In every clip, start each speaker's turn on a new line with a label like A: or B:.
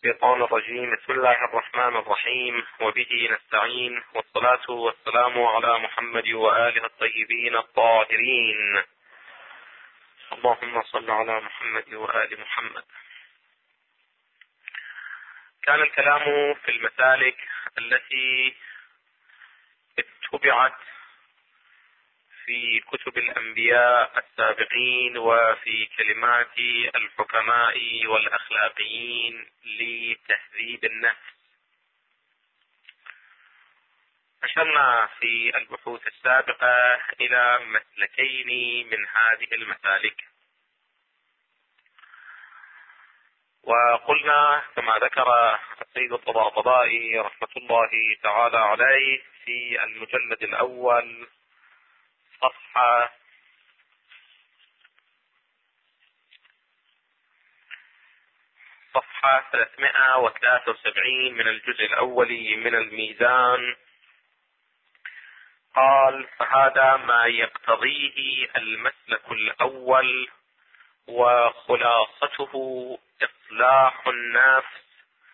A: الشيطان الرجيم. بسم الله الرحمن الرحيم، وبه نستعين، والصلاة والسلام على محمد وآله الطيبين الطاهرين. اللهم صل على محمد وآل محمد. كان الكلام في المسالك التي اتبعت في كتب الأنبياء السابقين وفي كلمات الحكماء والأخلاقيين لتهذيب النفس. أشرنا في البحوث السابقة إلى مسلكين من هذه المسالك، وقلنا كما ذكر السيد الطباطبائي رحمة الله تعالى عليه في المجلد الأول صفحة 373 من الجزء الأول من الميزان، قال: فهذا ما يقتضيه المسلك الأول، وخلاصته إصلاح النفس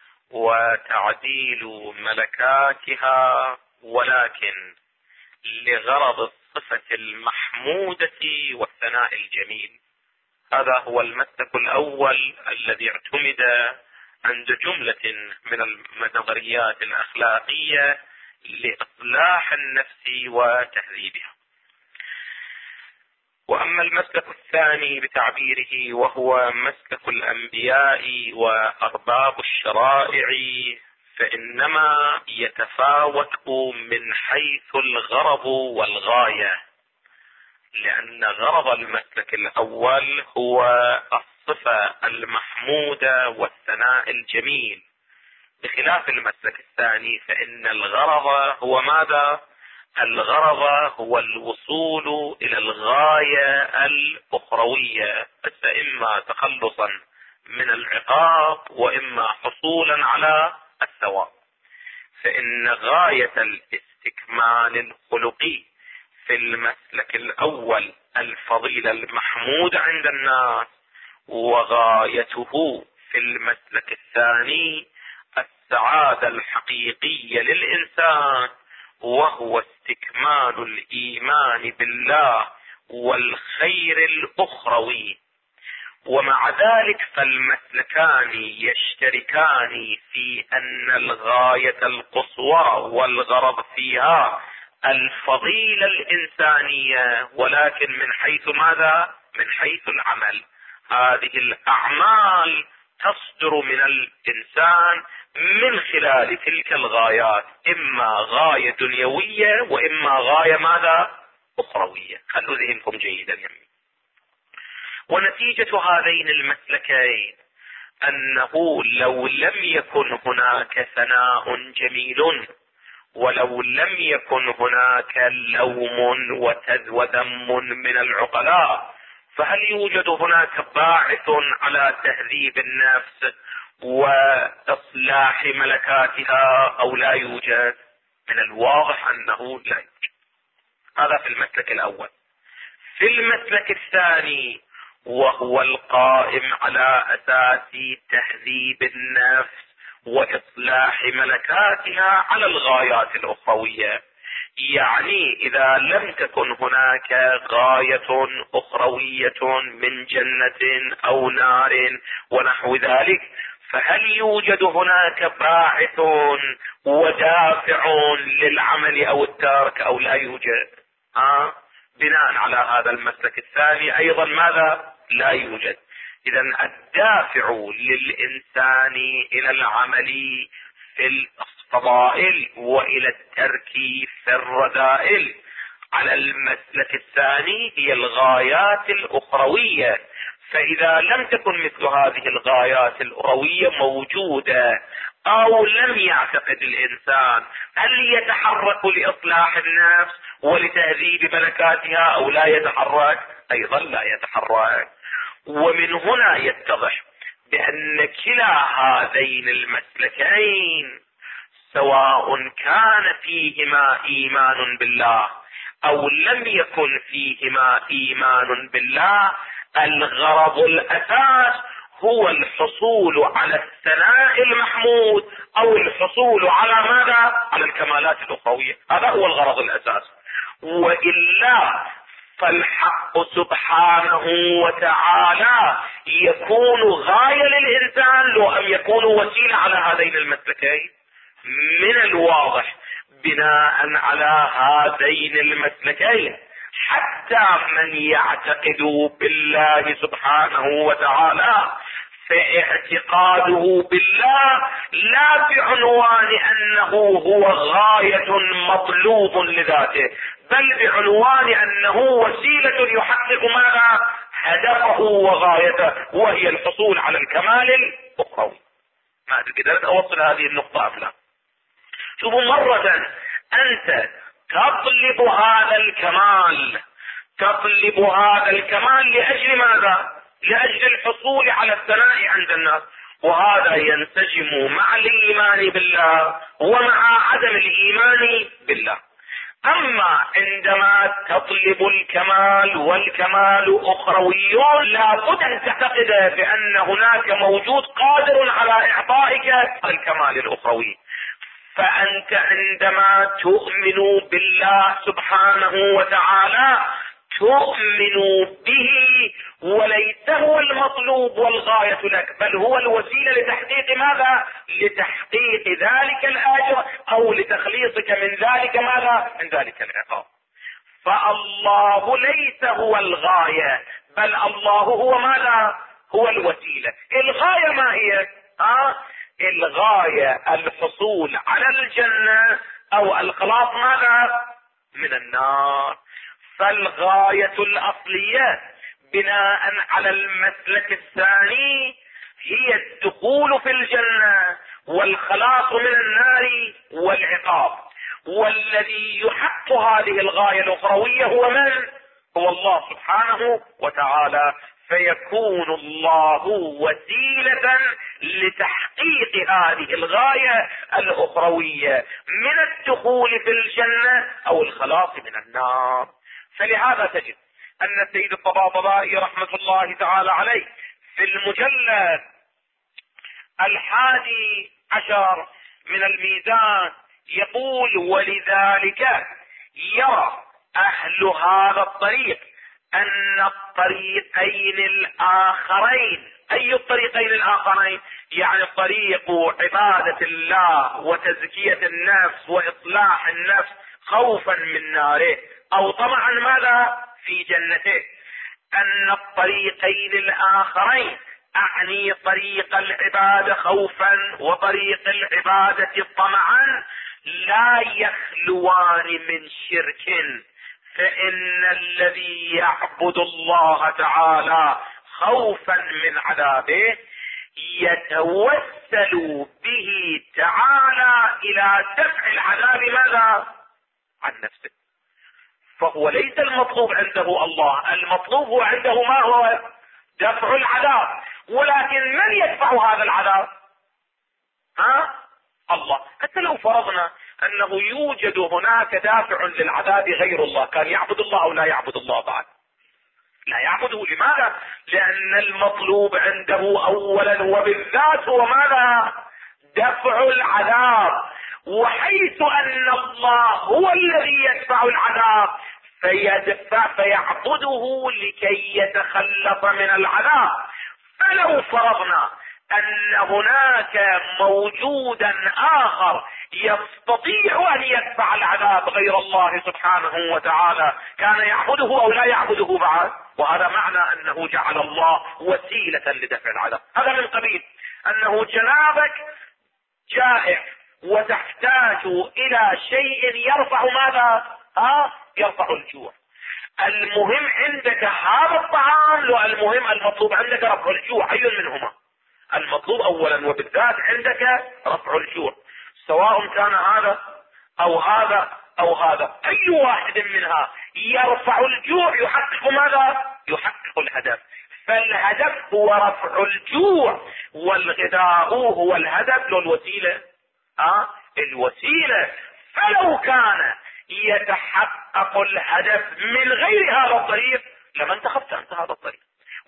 A: وتعديل ملكاتها، ولكن لغرض الصفة المحمودة والثناء الجميل. هذا هو المسلك الأول الذي اعتمد عند جملة من النظريات الأخلاقية لإصلاح النفس وتهذيبها. وأما المسلك الثاني بتعبيره، وهو مسلك الأنبياء وأرباب الشرائع، فإنما يتفاوت من حيث الغرض والغاية، لأن غرض المسلك الأول هو الصفة المحمودة والثناء الجميل، بخلاف المسلك الثاني فإن الغرض هو ماذا؟ الغرض هو الوصول إلى الغاية الأخروية، بس إما تخلصا من العقاب وإما حصولا على الثواب. فإن غاية الاستكمال الخلقي في المسلك الأول الفضيلة المحمودة عند الناس، وغايته في المسلك الثاني السعادة الحقيقية للإنسان، وهو استكمال الإيمان بالله والخير الأخروي. ومع ذلك فالمسلكان يشتركان في أن الغاية القصوى والغرض فيها الفضيلة الإنسانية، ولكن من حيث ماذا؟ من حيث العمل. هذه الأعمال تصدر من الإنسان من خلال تلك الغايات، إما غاية دنيوية وإما غاية ماذا؟ أخروية. خلوا ذهنكم جيدا يعني. ونتيجة هذين المسلكين أنه لو لم يكن هناك ثناء جميل، ولو لم يكن هناك لوم وذم من العقلاء، فهل يوجد هناك باعث على تهذيب النفس وإصلاح ملكاتها أو لا يوجد؟ من الواضح أنه لا يوجد. هذا في المسلك الأول. في المسلك الثاني، وهو القائم على أساس تهذيب النفس وإصلاح ملكاتها على الغايات الأخروية، يعني إذا لم تكن هناك غاية أخروية من جنة أو نار ونحو ذلك، فهل يوجد هناك باعث ودافع للعمل أو الترك أو لا يوجد؟ بناء على هذا المسلك الثاني أيضا ماذا؟ لا يوجد. إذا الدافع للإنسان إلى العمل في الفضائل وإلى الترك في الرذائل على المسلك الثاني هي الغايات الأخروية. فإذا لم تكن مثل هذه الغايات الأخروية موجودة، أو لم يعتقد الإنسان، هل يتحرك لإصلاح النفس ولتهذيب ملكاتها أو لا يتحرك؟ أيضا لا يتحرك. ومن هنا يتضح بأن كلا هذين المسلكين سواء كان فيهما إيمان بالله أو لم يكن فيهما إيمان بالله، الغرض الأساس هو الحصول على الثناء المحمود او الحصول على ماذا؟ على الكمالات الاخروية. هذا هو الغرض الاساسي. وإلا فالحق سبحانه وتعالى يكون غاية للإنسان لو أن يكون وسيلة على هذين المسلكين. من الواضح بناء على هذين المسلكين حتى من يعتقد بالله سبحانه وتعالى فاعتقاده بالله لا بعنوان انه هو غاية مطلوب لذاته، بل بعنوان انه وسيلة يحقق ماذا؟ هدفه وغايته، وهي الحصول على الكمال الاخروي. ما ادري قدرت اوصل هذه النقطة ام لا. شوفوا مرة، انت تطلب هذا الكمال، تطلب هذا الكمال لأجل ماذا؟ لأجل الحصول على الثناء عند الناس، وهذا ينسجم مع الإيمان بالله ومع عدم الإيمان بالله. أما عندما تطلب الكمال والكمال أخروي لابد أن تعتقد بأن هناك موجود قادر على إعطائك الكمال الأخروي. فأنت عندما تؤمن بالله سبحانه وتعالى تؤمن به، وليس هو المطلوب والغاية لك، بل هو الوسيلة لتحقيق ماذا؟ لتحقيق ذلك الأجر أو لتخليصك من ذلك ماذا؟ من ذلك العقاب. فالله ليس هو الغاية، بل الله هو ماذا؟ هو الوسيلة. الغاية ما هي؟ الغاية الحصول على الجنة او الخلاص ماذا؟ من النار. فالغاية الاصلية بناء على المسلك الثاني هي الدخول في الجنة والخلاص من النار والعقاب، والذي يحقق هذه الغاية الاخروية هو من؟ هو الله سبحانه وتعالى. فيكون الله وسيلة لتحقيق هذه الغاية الأخروية من الدخول في الجنة أو الخلاص من النار. فلهذا تجد أن السيد الطباطبائي رحمة الله تعالى عليه في المجلد 11 من الميزان يقول: ولذلك يرى أهل هذا الطريق أن الطريقين الآخرين. أي الطريقين الآخرين؟ يعني طريق عبادة الله وتزكية النفس وإصلاح النفس خوفا من ناره أو طمعا ماذا؟ في جنته. أن الطريقين الآخرين أعني طريق العبادة خوفا وطريق العبادة طمعا لا يخلوان من شرك، فإن الذي يعبد الله تعالى خوفا من عذابه يتوسل به تعالى إلى دفع العذاب ماذا؟ عن نفسه. فهو ليس المطلوب عنده الله، المطلوب هو عنده ما هو؟ دفع العذاب. ولكن من يدفع هذا العذاب؟ الله. حتى لو فرضنا انه يوجد هناك دافع للعذاب غير الله، كان يعبد الله او لا يعبد الله؟ بعد لا يعبده. لماذا؟ لان المطلوب عنده اولا وبالذات هو ماذا؟ دفع العذاب. وحيث ان الله هو الذي يدفع العذاب فيعبده لكي يتخلص من العذاب. فلو فرضنا ان هناك موجودا اخر يستطيع ان يدفع العذاب غير الله سبحانه وتعالى، كان يعبده او لا يعبده بعد؟ وهذا معنى انه جعل الله وسيلة لدفع العذاب. هذا من قبيل انه جنابك جائع وتحتاج الى شيء يرفع ماذا؟ يرفع الجوع. المهم عندك هذا الطعام، لو المهم المطلوب عندك رفع الجوع، اي منهما؟ المطلوب اولا وبالذات عندك رفع الجوع، سواء كان هذا او هذا او هذا، اي واحد منها يرفع الجوع يحقق ماذا؟ يحقق الهدف. فالهدف هو رفع الجوع والغذاء هو الهدف، لو الوسيلة الوسيلة. فلو كان يتحقق الهدف من غير هذا الطريق لما انتخبت انت هذا الطريق.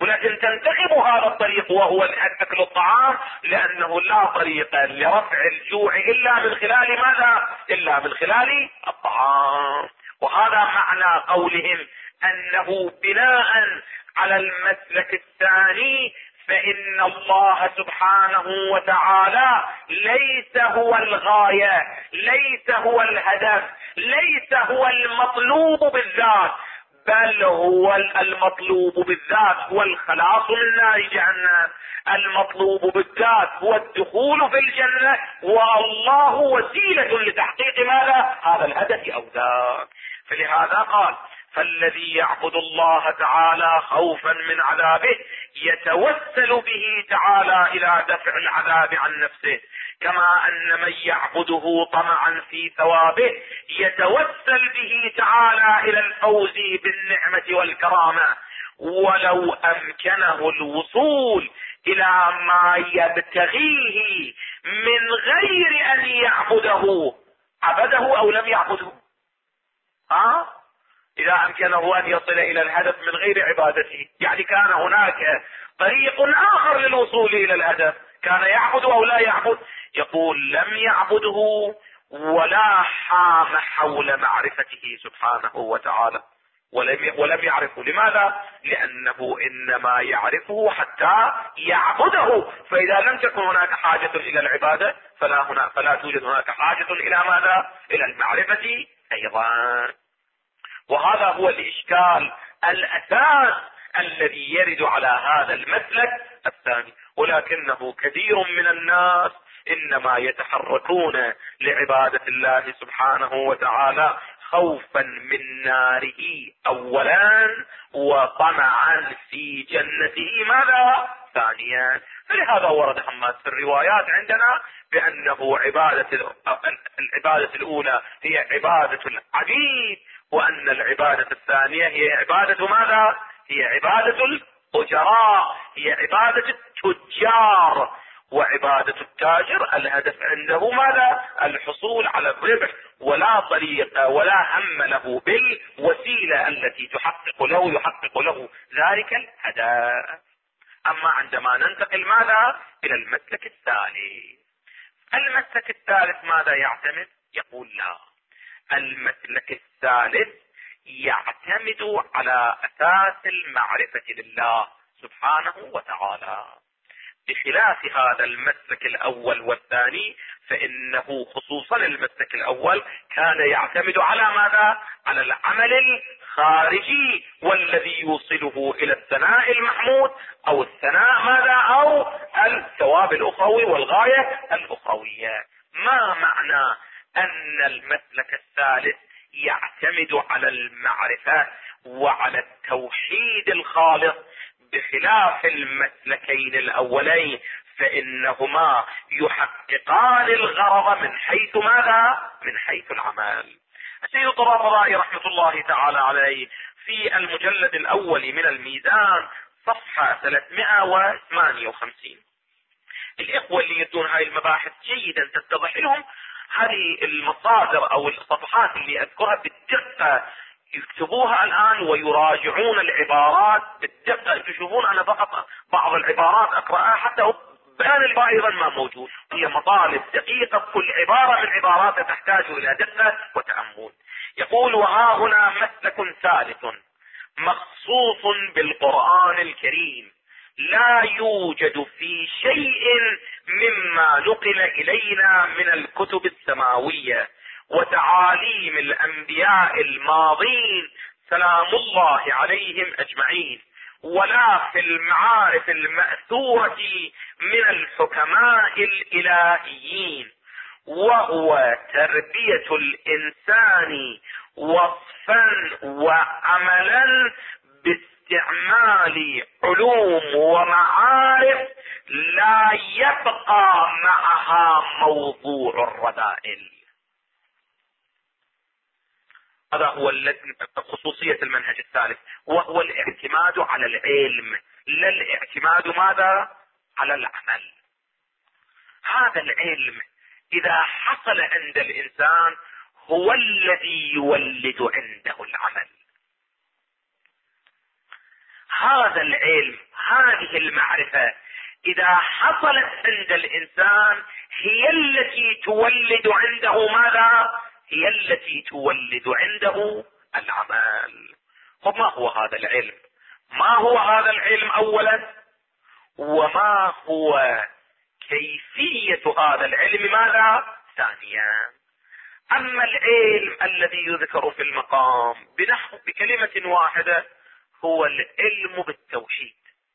A: ولكن تنتخب هذا الطريق وهو أكل الطعام، لأنه لا طريق لرفع الجوع إلا من خلال ماذا؟ إلا من خلال الطعام. وهذا معنى قولهم أنه بناء على المسلك الثاني فإن الله سبحانه وتعالى ليس هو الغاية، ليس هو الهدف، ليس هو المطلوب بالذات، بل هو المطلوب بالذات هو الخلاص من نار جهنم، المطلوب بالذات هو الدخول في الجنة، والله وسيلة لتحقيق ماذا؟ هذا الهدف أو ذاك. فلهذا قال: فالذي يعبد الله تعالى خوفا من عذابه يتوسل به تعالى الى دفع العذاب عن نفسه، كما ان من يعبده طمعا في ثوابه يتوسل به تعالى الى الفوز بالنعمة والكرامة. ولو امكنه الوصول الى ما يبتغيه من غير ان يعبده، عبده او لم يعبده؟ إذا أمكنه أن يصل إلى الهدف من غير عبادته، يعني كان هناك طريق آخر للوصول إلى الهدف، كان يعبد أو لا يعبد؟ يقول: لم يعبده ولا حام حول معرفته سبحانه وتعالى، ولم يعرفه. لماذا؟ لأنه إنما يعرفه حتى يعبده، فإذا لم تكن هناك حاجة إلى العبادة فلا توجد هناك حاجة إلى ماذا؟ إلى المعرفة أيضا. وهذا هو الإشكال الأساس الذي يرد على هذا المسلك الثاني. ولكنه كثير من الناس إنما يتحركون لعبادة الله سبحانه وتعالى خوفا من ناره أولا، وطمعا في جنته ماذا؟ ثانيا. فلهذا ورد حماد في الروايات عندنا بأنه العبادة الأولى هي عبادة العبيد، وأن العبادة الثانية هي عبادة ماذا؟ هي عبادة الأجراء، هي عبادة التجار. وعبادة التاجر الهدف عنده ماذا؟ الحصول على الربح، ولا طريق ولا هم له بالوسيلة التي يحقق له ذلك الهدف. أما عندما ننتقل ماذا؟ إلى المسلك الثالث. المسلك الثالث ماذا يعتمد؟ يقول: لا، المسلك الثالث يعتمد على أساس المعرفة لله سبحانه وتعالى، بخلاف هذا المسلك الأول والثاني، فإنه خصوصا المسلك الأول كان يعتمد على ماذا؟ على العمل الخارجي، والذي يوصله إلى الثناء المحمود أو الثناء ماذا؟ أو الثواب الأخروي والغاية الأخروية. ما معنى أن المسلك الثالث يعتمد على المعرفة وعلى التوحيد الخالص، بخلاف المسلكين الأولين فإنهما يحققان الغرض من حيث ماذا؟ من حيث العمل. السيد الطباطبائي رحمة الله تعالى عليه في المجلد الأول من الميزان صفحة 358، الإخوة اللي يدون هاي المباحث جيدا تتضح لهم هذه المصادر أو الصفحات اللي أذكرها بالدقة، يكتبوها الآن ويراجعون العبارات بالدقة. تشوفون أنا فقط بعض العبارات أقرأها حتى بيان الباقي أيضا ما موجود، هي مطالب دقيقة، كل عبارة من عبارات تحتاج إلى دقة وتأمل. يقول: وها هنا مسلك ثالث مخصوص بالقرآن الكريم لا يوجد في شيء مما نقل إلينا من الكتب السماوية وتعاليم الأنبياء الماضين سلام الله عليهم أجمعين، ولا في المعارف المأثورة من الحكماء الإلهيين، وهو تربية الإنسان وصفا وعملا باستعمال علوم ومعارف لا يبقى معها موضوع الرذائل. هذا هو خصوصية المنهج الثالث، وهو الاعتماد على العلم، لا الاعتماد ماذا؟ على العمل. هذا العلم إذا حصل عند الإنسان هو الذي يولد عنده العمل.
B: هذا العلم، هذه المعرفة إذا حصلت عند الإنسان هي التي تولد عنده ماذا؟ هي التي تولد عنده العمل. وما هو هذا العلم؟ ما هو هذا العلم أولا؟ وما هو كيفية هذا العلم ماذا؟ ثانيا. أما العلم الذي يذكر في المقام بكلمة واحدة هو العلم بالتوحيد.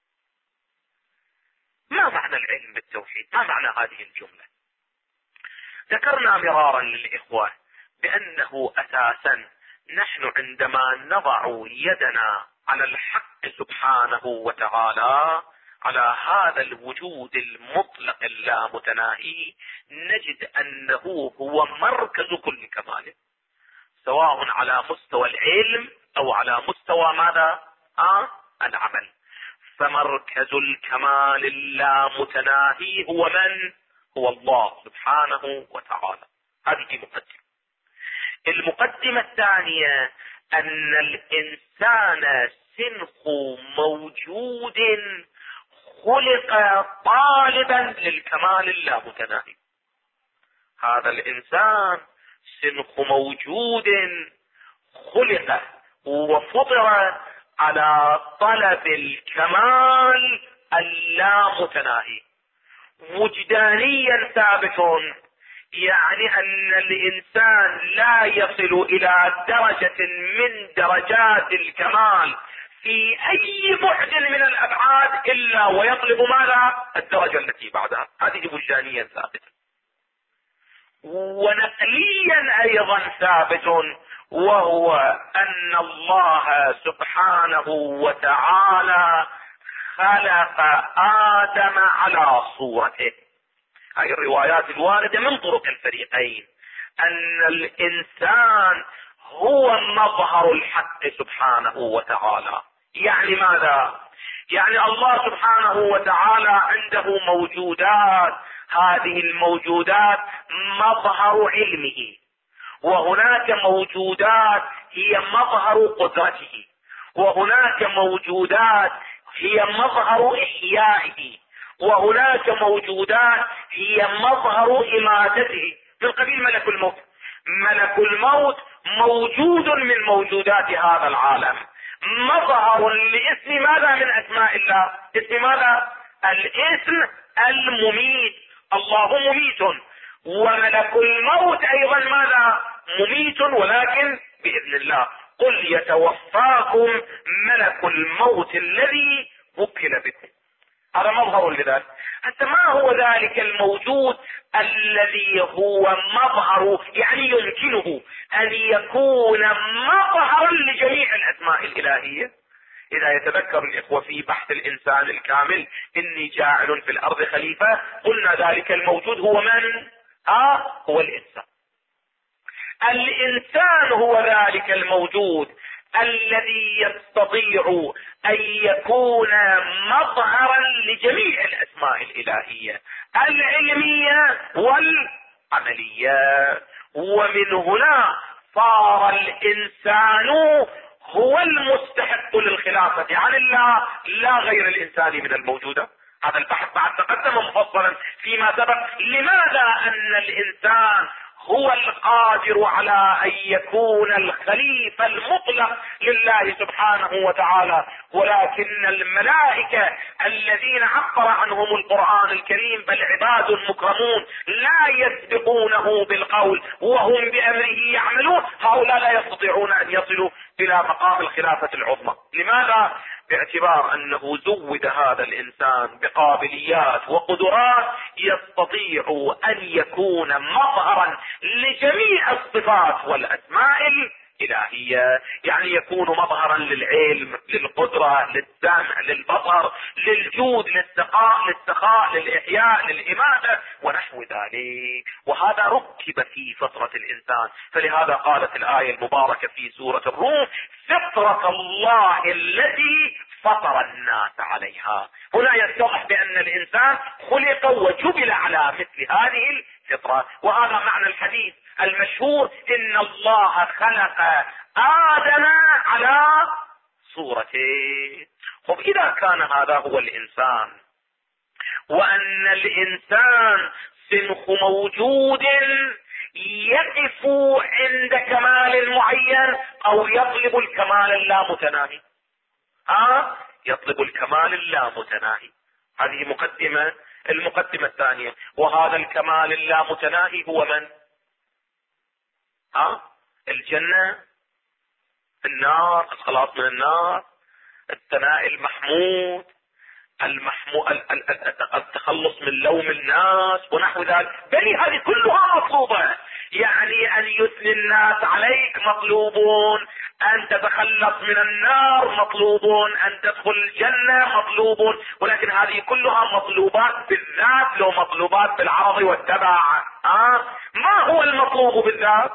B: ما معنى العلم بالتوحيد؟ ما معنى هذه الجملة؟ ذكرنا مرارا للإخوة بأنه أساسا نحن عندما نضع يدنا على الحق سبحانه وتعالى، على هذا الوجود المطلق اللامتناهي، نجد أنه هو مركز كل كمال، سواء على مستوى العلم أو على مستوى ماذا؟ العمل. فمركز الكمال اللامتناهي هو من؟ هو الله سبحانه وتعالى. هذه مقدمة. المقدمة الثانية أن الإنسان سنخ موجود خلق طالبا للكمال اللامتناهي. هذا الإنسان سنخ موجود خلق وفطر على طلب الكمال اللامتناهي، وجدانيا ثابت، يعني أن الإنسان لا يصل إلى درجة من درجات الكمال في أي بعد من الأبعاد إلا ويطلب ماذا؟ الدرجة التي بعدها. هذه وجدانيا ثابتة. ونقليا أيضا ثابت، وهو أن الله سبحانه وتعالى خلق آدم على صورته. هذه الروايات الواردة من طرق الفريقين، أن الإنسان هو مظهر الحق سبحانه وتعالى. يعني ماذا؟ يعني الله سبحانه وتعالى عنده موجودات، هذه الموجودات مظهر علمه، وهناك موجودات هي مظهر قدرته، وهناك موجودات هي مظهر إحيائه، وهناك موجودات هي مظهر إماتته، من قبيل ملك الموت. ملك الموت موجود من موجودات هذا العالم، مظهر لاسم ماذا من أسماء الله؟ اسم ماذا؟ الاسم المميت. الله مميت، وملك الموت أيضا ماذا؟ مميت، ولكن بإذن الله. قل يتوفاكم ملك الموت الذي وكل بكم. هذا مظهر لذلك. حتى ما هو ذلك الموجود الذي هو مظهر، يعني يمكنه أن يكون مظهرا لجميع الأسماء الإلهية. إذا يتذكر الإخوة في بحث الإنسان الكامل إني جاعل في الأرض خليفة، قلنا ذلك الموجود هو من؟ هو الإنسان. الإنسان هو ذلك الموجود الذي يستطيع أن يكون مظهرا لجميع الأسماء الإلهية العلمية والعملية. ومن هنا صار الإنسان هو المستحق للخلافة عن الله، لا غير الإنسان من الموجودة. هذا البحث بعد تقدم مفصلا فيما سبق. لماذا أن الإنسان هو القادر على أن يكون الخليفة المطلق لله سبحانه وتعالى، ولكن الملائكة الذين عبر عنهم القرآن الكريم بل عباد مكرمون لا يسبقونه بالقول وهم بأمره يعملون، هؤلاء لا يستطيعون أن يصلوا إلى مقام الخلافة العظمى. لماذا؟ باعتبار أنه زود هذا الإنسان بقابليات وقدرات يستطيع أن يكون مظهرا لجميع الصفات والأسماء الإلهية. يعني يكون مظهرا للعلم، للقدرة، للسمع، للبصر، للجود، للسخاء، للإحياء، للإماتة ونحو ذلك. وهذا ركب في فطرة الإنسان. فلهذا قالت الآية المباركة في سورة الروم: فطرة الله التي فطر الناس عليها. هنا يتضح بأن الإنسان خلق وجبل على مثل هذه الفطرة. وهذا معنى الحديث المشهور: إن الله خلق آدم على صورته. طب إذا كان هذا هو الإنسان، وأن الإنسان سنخ موجود يقف عند كمال معين أو يطلب الكمال اللامتناهي، يطلب الكمال اللامتناهي. هذه مقدمة. المقدمة الثانية، وهذا الكمال اللامتناهي هو من؟ الجنة، النار، الخلاص من النار، الثناء المحمود، التخلص من لوم الناس ونحو ذلك. بل هذه كلها مطلوبة. يعني ان يثني الناس عليك مطلوبون، ان تتخلص من النار مطلوبون، ان تدخل الجنة مطلوبون. ولكن هذه كلها مطلوبات بالذات، لو مطلوبات بالعرض والتبع. ما هو المطلوب بالذات؟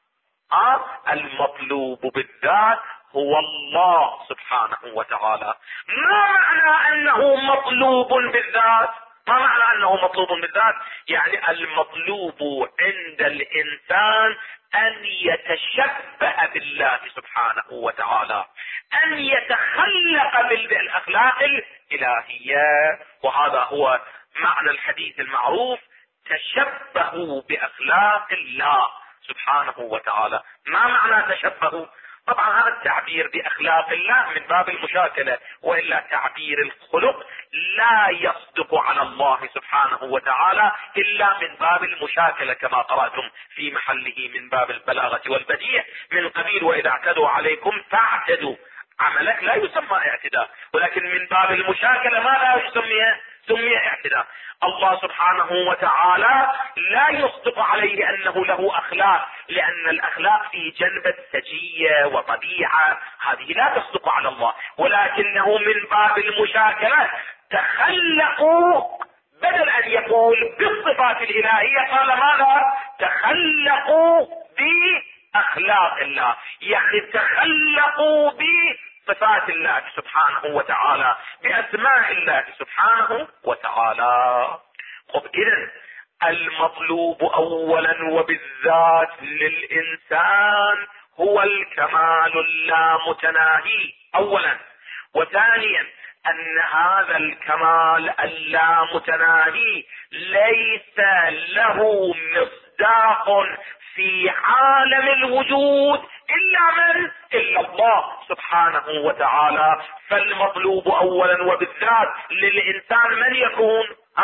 B: المطلوب بالذات هو الله سبحانه وتعالى. ما معنى انه مطلوب بالذات؟ ما معنى انه مطلوب بالذات؟ يعني المطلوب عند الانسان ان يتشبه بالله سبحانه وتعالى، ان يتخلق بالاخلاق الالهية. وهذا هو معنى الحديث المعروف: تشبهوا باخلاق الله سبحانه وتعالى. ما معنى تشبهوا؟ طبعا هذا التعبير باخلاق الله من باب المشاكلة، والا تعبير الخلق لا يصدق على الله سبحانه وتعالى الا من باب المشاكلة، كما قرأتم في محله من باب البلاغة والبديع من قبيل واذا اعتدوا عليكم فاعتدوا. عملك لا يسمى اعتداء، ولكن من باب المشاكلة ما لا سمي اعتداء. الله سبحانه وتعالى لا يصدق عليه انه له اخلاق، لان الاخلاق في جنبة سجية وطبيعة، هذه لا تصدق على الله. ولكنه من باب المشاكلة تخلقوا، بدل ان يقول بالصفات الالهية قال ماذا؟ تخلقوا باخلاق الله، يعني تخلقوا بصفات الله سبحانه وتعالى، باسماء الله سبحانه وتعالى. طب اذن المطلوب اولا وبالذات للانسان هو الكمال اللامتناهي اولا، وثانيا ان هذا الكمال اللامتناهي ليس له مصداق في عالم الوجود الا الله سبحانه وتعالى. فالمطلوب اولا وبالذات للانسان من يكون؟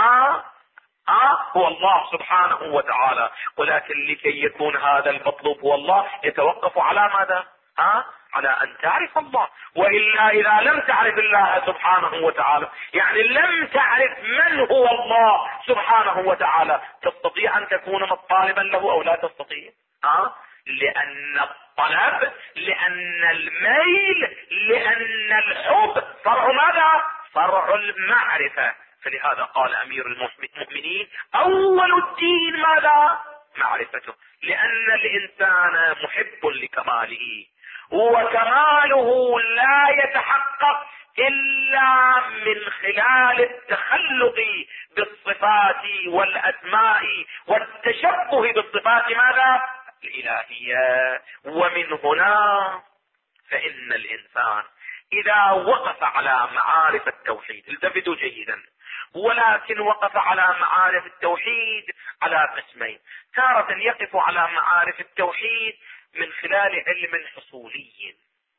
B: هو الله سبحانه وتعالى. ولكن لكي يكون هذا المطلوب هو الله يتوقف على ماذا؟ على ان تعرف الله. والا اذا لم تعرف الله سبحانه وتعالى، يعني لم تعرف من هو الله سبحانه وتعالى، تستطيع ان تكون طالبا له او لا تستطيع؟ لان الطلب، لان الميل، لان الحب فرع ماذا؟ فرع المعرفة. فلهذا قال امير المؤمنين اول الدين ماذا؟ معرفته. لان الانسان محب لكماله، وكماله لا يتحقق الا من خلال التخلق بالصفات والاسماء والتشبه بالصفات ماذا؟ الالهية. ومن هنا فان الانسان اذا وقف على معارف التوحيد، التفتوا جيدا، ولكن وقف على معارف التوحيد على قسمين. تارة يقف على معارف التوحيد من خلال علم حصولي،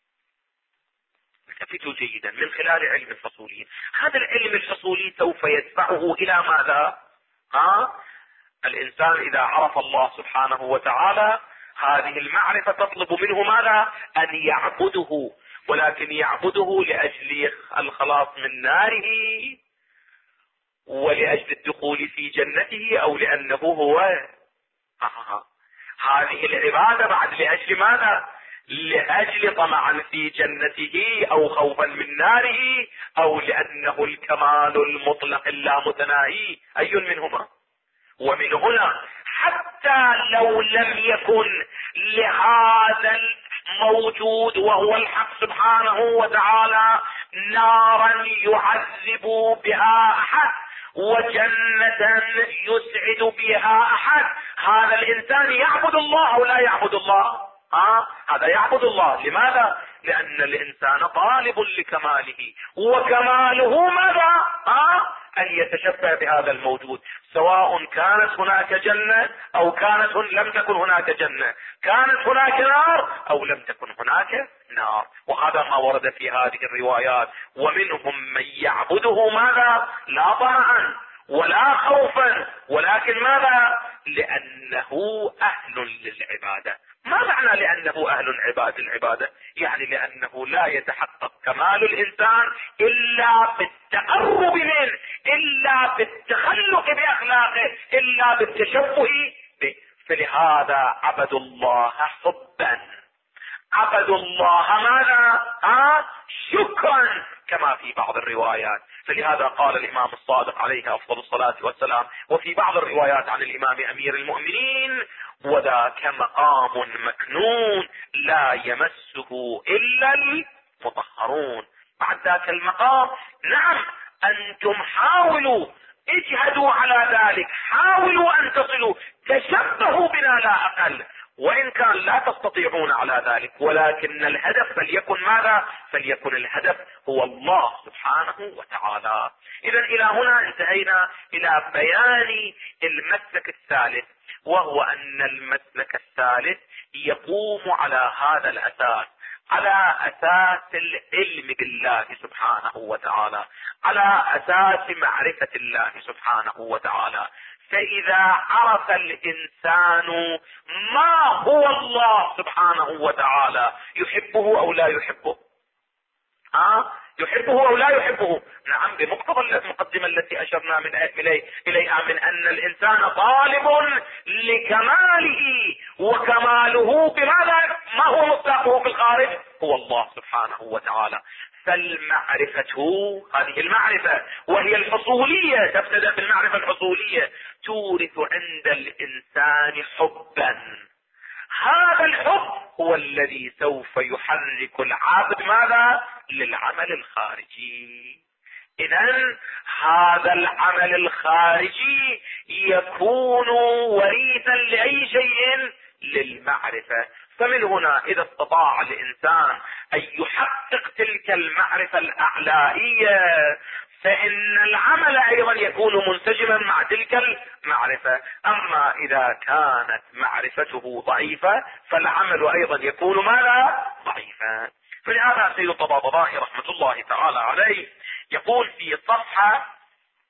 B: التفتوا جيدا، من خلال علم حصولي. هذا العلم الحصولي سوف يدفعه الى ماذا؟ الانسان اذا عرف الله سبحانه وتعالى هذه المعرفة تطلب منه ماذا؟ ان يعبده، ولكن يعبده لاجل الخلاص من ناره، ولاجل الدخول في جنته، او لانه هو هذه العبادة بعد لاجل ماذا؟ لاجل طمعا في جنته او خوفا من ناره، او لانه الكمال المطلق اللامتناهي. اي منهما؟ ومن هنا حتى لو لم يكن لهذا الموجود وهو الحق سبحانه وتعالى نارا يعذب بها احد وجنة يسعد بها احد، هذا الانسان يعبد الله او لا يعبد الله؟ هذا يعبد الله. لماذا؟ لأن الإنسان طالب لكماله، وكماله ماذا؟ أن يتشبه بهذا الموجود، سواء كانت هناك جنة أو لم تكن هناك جنة، كانت هناك نار أو لم تكن هناك نار. وهذا ما ورد في هذه الروايات. ومنهم من يعبده ماذا؟ لا طمعا ولا خوفا، ولكن ماذا؟ لأنه أهل للعبادة. ما معنى لأنه أهل العبادة؟ يعني لأنه لا يتحقق كمال الإنسان إلا بالتقرب منه، إلا بالتخلق بأخلاقه، إلا بالتشبه به. فلهذا عبدوا الله حبا، عبدوا الله ماذا؟ شكرا، كما في بعض الروايات. فلهذا قال الإمام الصادق عليه أفضل الصلاة والسلام، وفي بعض الروايات عن الإمام أمير المؤمنين: وذاك مقام مكنون لا يمسه إلا المطهرون. بعد ذاك المقام، نعم، أنتم حاولوا، اجهدوا على ذلك، حاولوا أن تصلوا، تشبهوا بنا لا أقل، وإن كان لا تستطيعون على ذلك، ولكن الهدف فليكن ماذا؟ فليكن الهدف هو الله سبحانه وتعالى. إذا إلى هنا انتهينا إلى بيان المسلك الثالث، وهو أن المسلك الثالث يقوم على هذا الأساس، على أساس العلم بالله سبحانه وتعالى، على أساس معرفة الله سبحانه وتعالى. فإذا عرف الإنسان ما هو الله سبحانه وتعالى، يحبه أو لا يحبه؟ يحبه أو لا يحبه؟ نعم، بمقتضى المقدمة التي أشرنا إليها من أن الإنسان طالب لكماله، وكماله بماذا؟ ما هو مصداقه في الخارج؟ هو الله سبحانه وتعالى. فالمعرفة، هذه المعرفة وهي الحصولية، تبتدأ بالمعرفة الحصولية، تورث عند الإنسان حبا. هذا الحب هو الذي سوف يحرك العبد ماذا؟ للعمل الخارجي. إذن هذا العمل الخارجي يكون وريثا لأي شيء؟ للمعرفة. فمن هنا إذا استطاع الإنسان أن يحقق تلك المعرفة الأعلائية، فإن العمل أيضا يكون منسجما مع تلك المعرفة. أما إذا كانت معرفته ضعيفة فالعمل أيضا يكون ماذا؟ ضعيفا. فلهذا سيد الطباطبائي رحمة الله تعالى عليه يقول في صفحة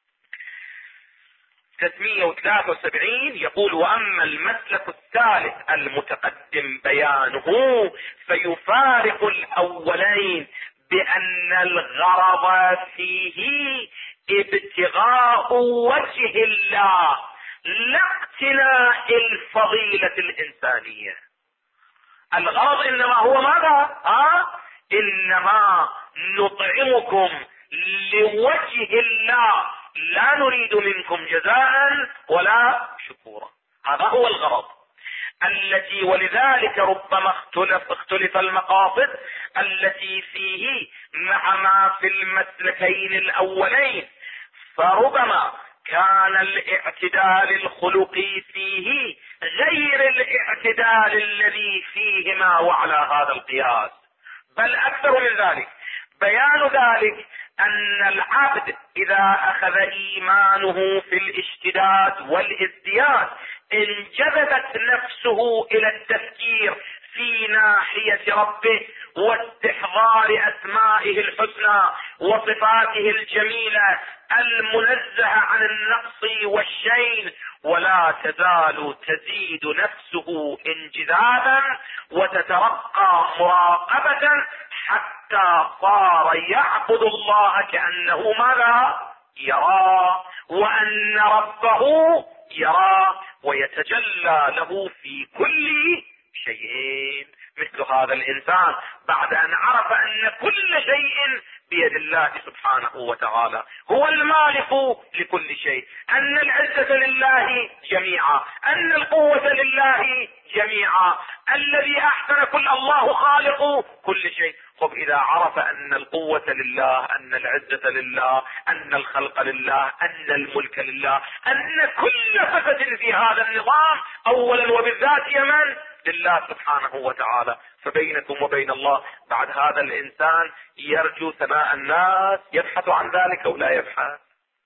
B: 373، يقول: وأما المسلك الثالث المتقدم بيانه فيفارق الأولين بأن الغرض فيه ابتغاء وجه الله لا اقتناء الفضيلة الإنسانية. الغرض إنما هو ماذا؟ إنما نطعمكم لوجه الله، لا نريد منكم جزاء ولا شكورا. هذا هو الغرض التي، ولذلك ربما اختلف المقاصد التي فيه مع ما في المسلكين الأولين، فربما كان الاعتدال الخلقي فيه غير الاعتدال الذي فيهما وعلى هذا القياس، بل أكثر من ذلك. بيان ذلك أن العبد إذا أخذ إيمانه في الاشتداد والازدياد انجذبت نفسه إلى التفكير في ناحية ربه واستحضار أسمائه الحسنى وصفاته الجميلة المنزهة عن النقص والشين، ولا تزال تزيد نفسه انجذابا وتترقى مراقبة حتى صار يعبد الله كأنه ماذا؟ يرى، وأن ربه يرى ويتجلى له في كل شيء. مثل هذا الإنسان بعد أن عرف أن كل شيء بيد الله سبحانه وتعالى، هو المالك لكل شيء، أن العزة لله جميعا، أن القوة لله جميعا، الذي أحسن كل، الله خالق كل شيء، خب اذا عرف ان القوة لله، ان العزة لله، ان الخلق لله، ان الملك لله، ان كل فسد في هذا النظام اولا وبالذات يمن لله سبحانه وتعالى، فبينكم وبين الله بعد هذا الانسان يرجو ثناء الناس، يبحث عن ذلك او لا يبحث؟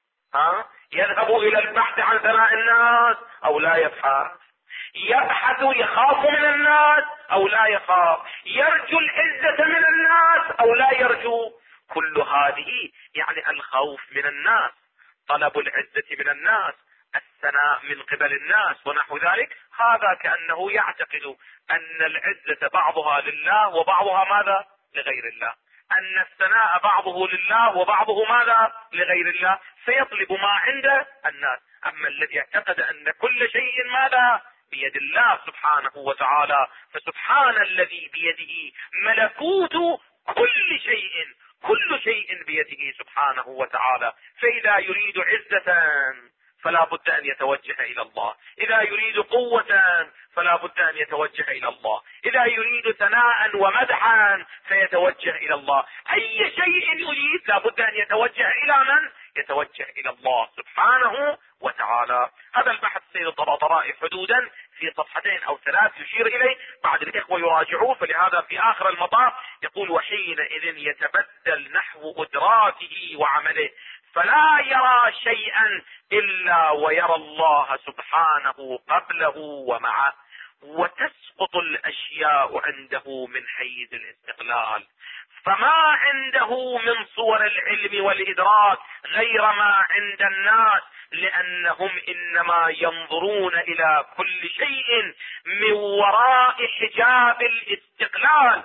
B: يذهب الى البحث عن ثناء الناس او لا يبحث؟ يبحث يخاف من الناس او لا يخاف؟ يرجو العزة من الناس او لا يرجو؟ كل هذه يعني الخوف من الناس، طلب العزة من الناس، الثناء من قبل الناس ونحو ذلك، هذا كأنه يعتقد ان العزة بعضها لله وبعضها ماذا؟ لغير الله، ان الثناء بعضه لله وبعضه ماذا؟ لغير الله، فيطلب ما عند الناس. اما الذي اعتقد ان كل شيء ماذا؟ بيد الله سبحانه وتعالى، فسبحان الذي بيده ملكوت كل شيء، كل شيء بيده سبحانه وتعالى. فإذا يريد عزة فلا بد أن يتوجه إلى الله، إذا يريد قوة فلا بد أن يتوجه إلى الله، إذا يريد ثناء ومدحا فيتوجه إلى الله، أي شيء يريد لا بد أن يتوجه إلى من؟ يتوجه إلى الله سبحانه وتعالى. هذا البحث سيد الطباطبائي حدودا في صفحتين أو 3 يشير إليه، بعد الإخوة يراجعوه. فلهذا في آخر المطاف يقول: وحينئذ يتبدل نحو إدراكه وعمله، فلا يرى شيئا إلا ويرى الله سبحانه قبله ومعه، وتسقط الأشياء عنده من حيز الاستقلال، فما عنده من صور العلم والإدراك غير ما عند الناس، لأنهم إنما ينظرون إلى كل شيء من وراء حجاب الاستقلال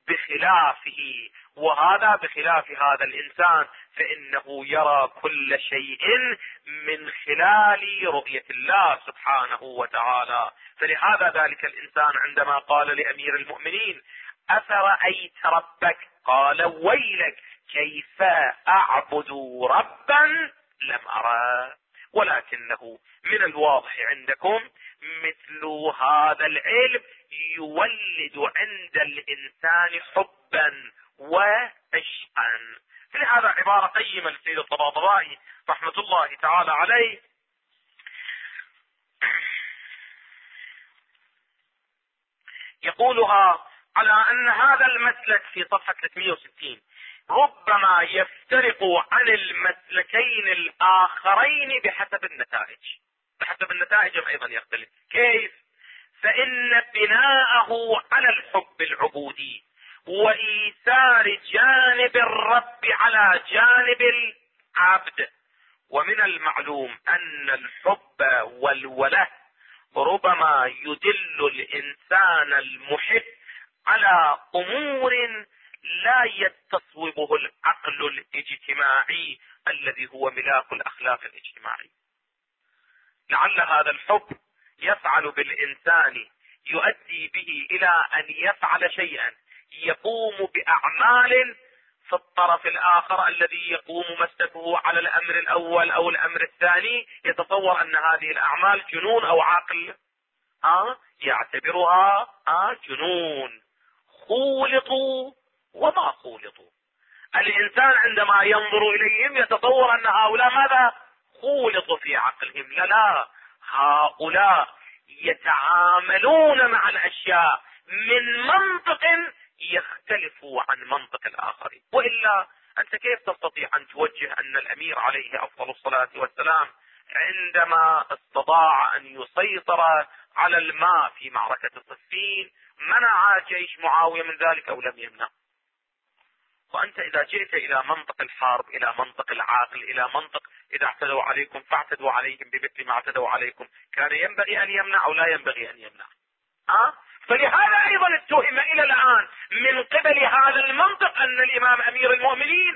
B: بخلافه، وهذا بخلاف هذا الإنسان، فإنه يرى كل شيء من خلال رؤية الله سبحانه وتعالى. فلهذا ذلك الإنسان عندما قال لأمير المؤمنين: أفرأيت ربك؟ قال: ويلك، كيف أعبد ربا لم أرى. ولكنه من الواضح عندكم مثل هذا العلم يولد عند الإنسان حبا وعشقا. فلهذا عبارة قيمة للسيد الطباطبائي رحمة الله تعالى عليه، يقولها على أن هذا المسلك في صفحة 360 ربما يفترق عن المسلكين الآخرين بحسب النتائج. بحسب النتائج أيضا يختلف. كيف؟ فإن بناءه على الحب العبودي وإيثار جانب الرب على جانب العبد. ومن المعلوم أن الحب والوله ربما يدل الإنسان المحب على أمور لا يستصوبه العقل الاجتماعي الذي هو ملاك الأخلاق الاجتماعي. لعل هذا الحب يفعل بالإنسان، يؤدي به إلى أن يفعل شيئا، يقوم بأعمال في الطرف الآخر الذي يقوم مسلكه على الأمر الأول أو الأمر الثاني يتصور أن هذه الأعمال جنون أو عقل، يعتبرها جنون، خولطوا وما خولطوا. الإنسان عندما ينظر إليهم يتصور أن هؤلاء ماذا؟ خولطوا في عقلهم. لا، هؤلاء يتعاملون مع الأشياء من منطق يختلف عن منطق الآخرين. وإلا أنت كيف تستطيع أن توجه أن الأمير عليه أفضل الصلاة والسلام عندما استطاع أن يسيطر على الماء في معركة صفين منع جيش معاوية من ذلك أو لم يمنع؟ وأنت إذا جئت إلى منطق الحرب، إلى منطق العاقل، إلى منطق إذا اعتدوا عليكم فاعتدوا عليهم بمثل ما اعتدوا عليكم، كان ينبغي أن يمنع أو لا ينبغي أن يمنع؟ فلهذا أيضا اتهم إلى الآن من قبل هذا المنطق أن الإمام أمير المؤمنين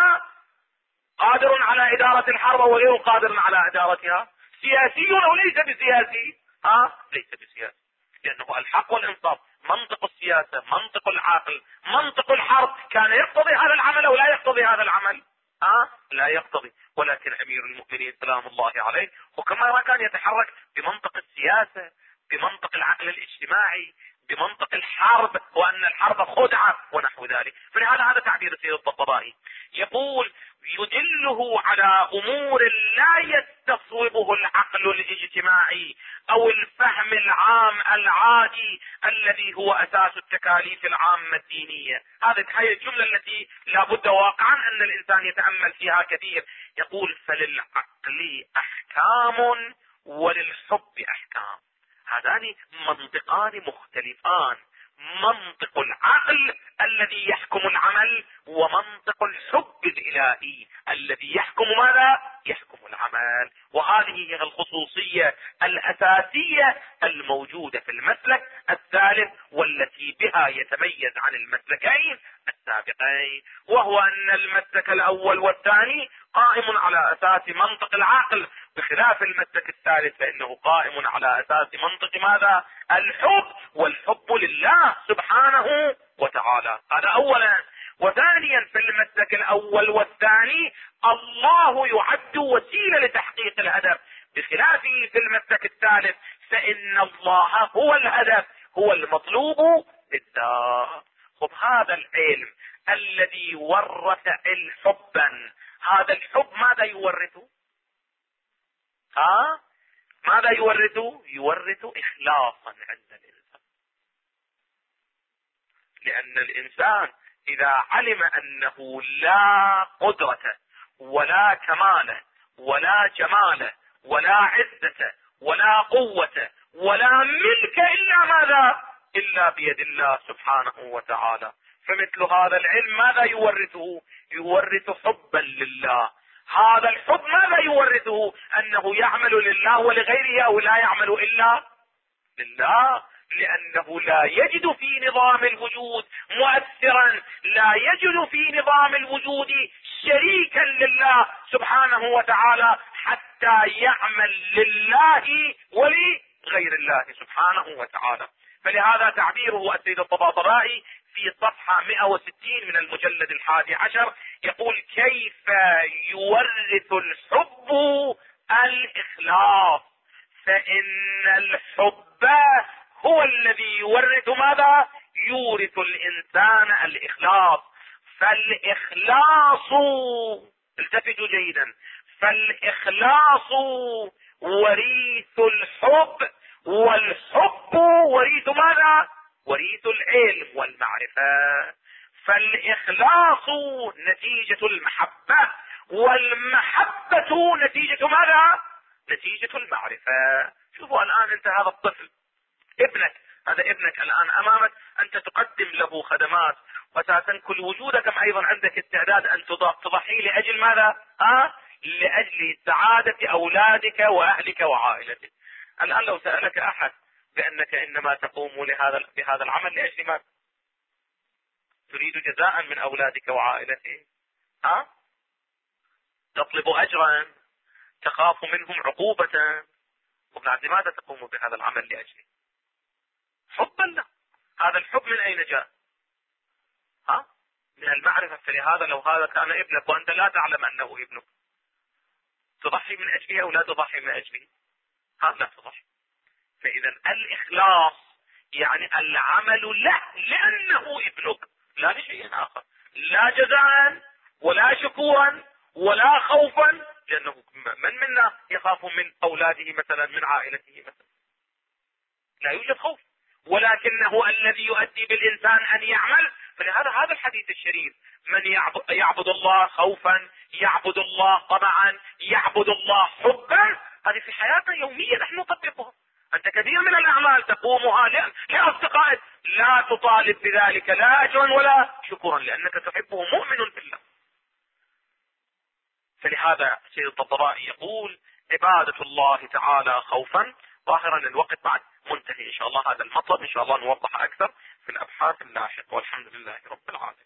B: قادر على إدارة الحرب وغير قادر على إدارتها. سياسي أو ليس بسياسي؟ ليس بسياسي، لأنه الحق والإنصاف، منطق السياسة، منطق العقل، منطق الحرب كان يقتضي هذا العمل أو لا يقتضي هذا العمل؟ لا يقتضي. ولكن أمير المؤمنين سلام الله عليه وكما كان يتحرك بمنطق السياسة، بمنطق العقل الاجتماعي، بمنطق الحرب وان الحرب خدعة ونحو ذلك. فلهذا هذا تعبير السيد الطبطبائي، يقول يدله على امور لا يستصوبه العقل الاجتماعي او الفهم العام العادي الذي هو اساس التكاليف العامة الدينية. هذه الجملة التي لا بد واقعا ان الانسان يتأمل فيها كثير. يقول فللعقل احكام وللحب احكام. هذان منطقان مختلفان، منطق العقل الذي يحكم العمل ومنطق الحب الالهي الذي يحكم ماذا؟ يحكم العمل. وهذه هي الخصوصية الاساسية الموجودة في المسلك الثالث والتي بها يتميز عن المسلكين السابقين، وهو ان المسلك الاول والثاني قائم على اساس منطق العقل، بخلاف المسلك الثالث فانه قائم على اساس منطق ماذا؟ الحب، والحب لله سبحانه وتعالى. هذا اولا. وثانيا في المسلك الاول والثاني الله يعد وسيلة لتحقيق الهدف، بخلافه في المسلك الثالث فان الله هو الهدف، هو المطلوب بالله. خب هذا العلم الذي ورث الحبا، هذا الحب ماذا يورثه؟ ماذا يورثه؟ يورث اخلاصا عند الانسان. لان الانسان اذا علم انه لا قدرة ولا كمال ولا جمال ولا عزة ولا قوة ولا ملك الا ماذا؟ الا بيد الله سبحانه وتعالى، فمثل هذا العلم ماذا يورثه؟ يورث حبا لله. هذا الحب ماذا يورثه؟ انه يعمل لله ولغيره او لا يعمل الا لله، لانه لا يجد في نظام الوجود مؤثرا، لا يجد في نظام الوجود شريكا لله سبحانه وتعالى حتى يعمل لله ولغير الله سبحانه وتعالى. فلهذا تعبيره السيد الطباطبائي في صفحة 160 من المجلد 11 يقول كيف يورث الحب الإخلاص، فإن الحب هو الذي يورث ماذا؟ يورث الإنسان الإخلاص. فالإخلاص، التفتوا جيدا، فالإخلاص وريث الحب، والحب وريث ماذا؟ وريث العلم والمعرفة. فالإخلاص نتيجة المحبة، والمحبة نتيجة ماذا؟ نتيجة المعرفة. شوفوا الآن أنت هذا الطفل ابنك، هذا ابنك الآن أمامك، أنت تقدم له خدمات، وأساسا كل وجودك أيضا عندك استعداد أن تضحي لأجل ماذا؟ لأجل سعادة أولادك وأهلك وعائلتك. الآن لو سألك أحد بأنك إنما تقوم بهذا العمل لأجل ما؟ تريد جزاء من أولادك وعائلتك؟ تطلب أجرا، تخاف منهم عقوبة، وبعد لماذا تقوم بهذا العمل لأجله؟ حبا له. هذا الحب من أين جاء؟ من المعرفة. فلهذا لو هذا كان ابنك وأنت لا تعلم أنه ابنك، تضحي من أجله أو لا تضحي من أجله؟ لا تضحي. فإذا الإخلاص يعني العمل له لأنه ابنك، لا لشيء آخر، لا جزاء ولا شكورا ولا خوفا، لأنه من منا يخاف من أولاده مثلا، من عائلته مثلا؟ لا يوجد خوف، ولكنه الذي يؤدي بالإنسان أن يعمل. فلهذا هذا الحديث الشريف، من يعبد الله خوفا، يعبد الله طمعا، يعبد الله حبا، هذه في حياتنا يوميا نحن نطبقها. أنت كثير من الأعمال تقومها لأصدقائك، لا تطالب بذلك لا أجرا ولا شكرا، لأنك تحبه مؤمن بالله. فلهذا السيد الطبطبائي يقول عبادة الله تعالى خوفا. ظاهرا الوقت بعد منتهي، إن شاء الله هذا المطلب إن شاء الله نوضح أكثر في الأبحاث اللاحقة، والحمد لله رب العالمين.